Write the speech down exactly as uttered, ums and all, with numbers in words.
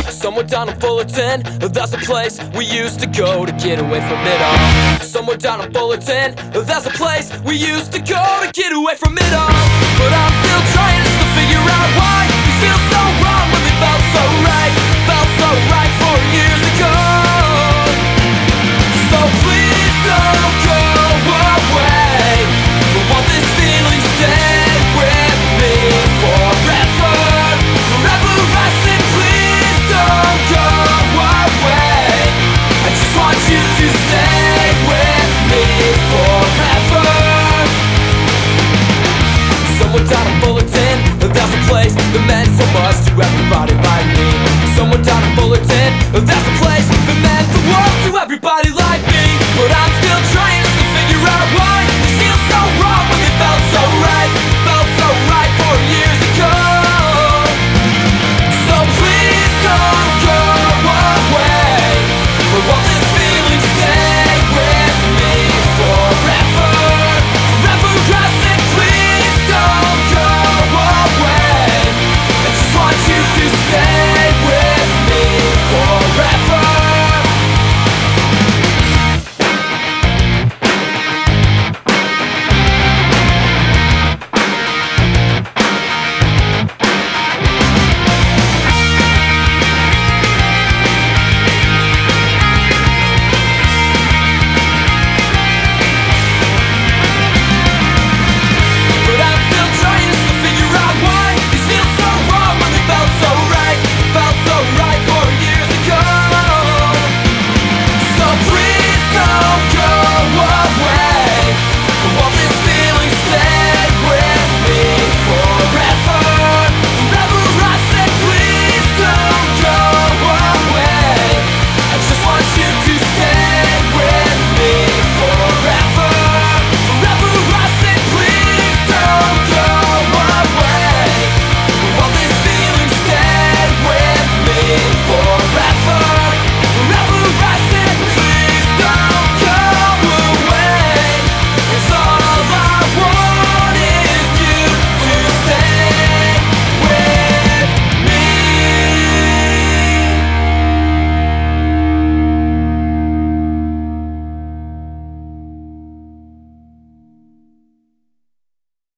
Somewhere down in Fullerton, that's a place we used to go to get away from it all. Somewhere down in Fullerton, that's a place we used to go to get away from it all. But I'm still trying to figure out why we feel so